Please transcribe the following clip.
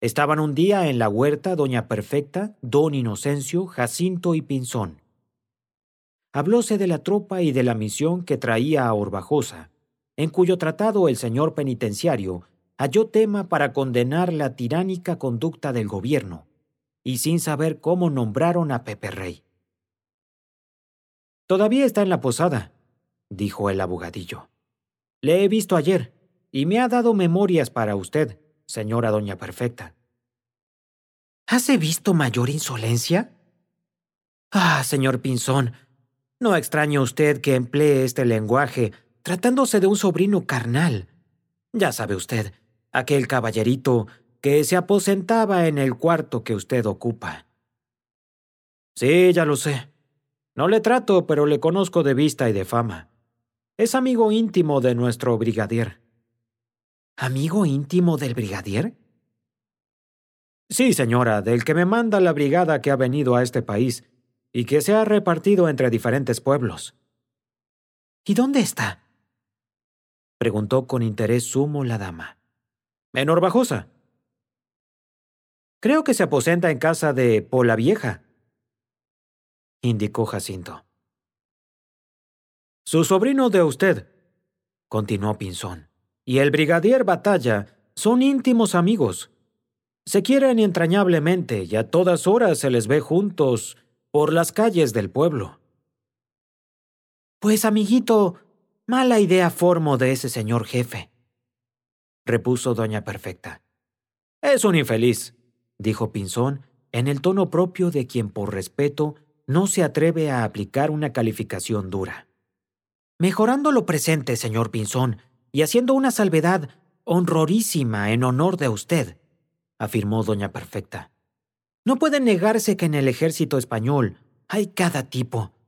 Estaban un día en la huerta doña Perfecta, don Inocencio, Jacinto y Pinzón. Hablóse de la tropa y de la misión que traía a Orbajosa, en cuyo tratado el señor penitenciario halló tema para condenar la tiránica conducta del gobierno, y sin saber cómo nombraron a Peperrey. «Todavía está en la posada», dijo el abogadillo. «Le he visto ayer, y me ha dado memorias para usted, señora doña Perfecta». «¿Hace visto mayor insolencia?» «Ah, señor Pinzón, no extraña usted que emplee este lenguaje, tratándose de un sobrino carnal. Ya sabe usted, aquel caballerito que se aposentaba en el cuarto que usted ocupa». «Sí, ya lo sé. No le trato, pero le conozco de vista y de fama. Es amigo íntimo de nuestro brigadier». «¿Amigo íntimo del brigadier?» «Sí, señora, del que me manda la brigada que ha venido a este país y que se ha repartido entre diferentes pueblos». «¿Y dónde está?», preguntó con interés sumo la dama. «En Orbajosa». «Creo que se aposenta en casa de Pola Vieja», indicó Jacinto. «Su sobrino de usted», continuó Pinzón, «y el brigadier Batalla son íntimos amigos. Se quieren entrañablemente y a todas horas se les ve juntos por las calles del pueblo». «Pues, amiguito, mala idea formo de ese señor jefe», repuso doña Perfecta. «Es un infeliz», dijo Pinzón, en el tono propio de quien por respeto no se atreve a aplicar una calificación dura. «Mejorando lo presente, señor Pinzón, y haciendo una salvedad honrorísima en honor de usted», afirmó doña Perfecta. «No puede negarse que en el ejército español hay cada tipo,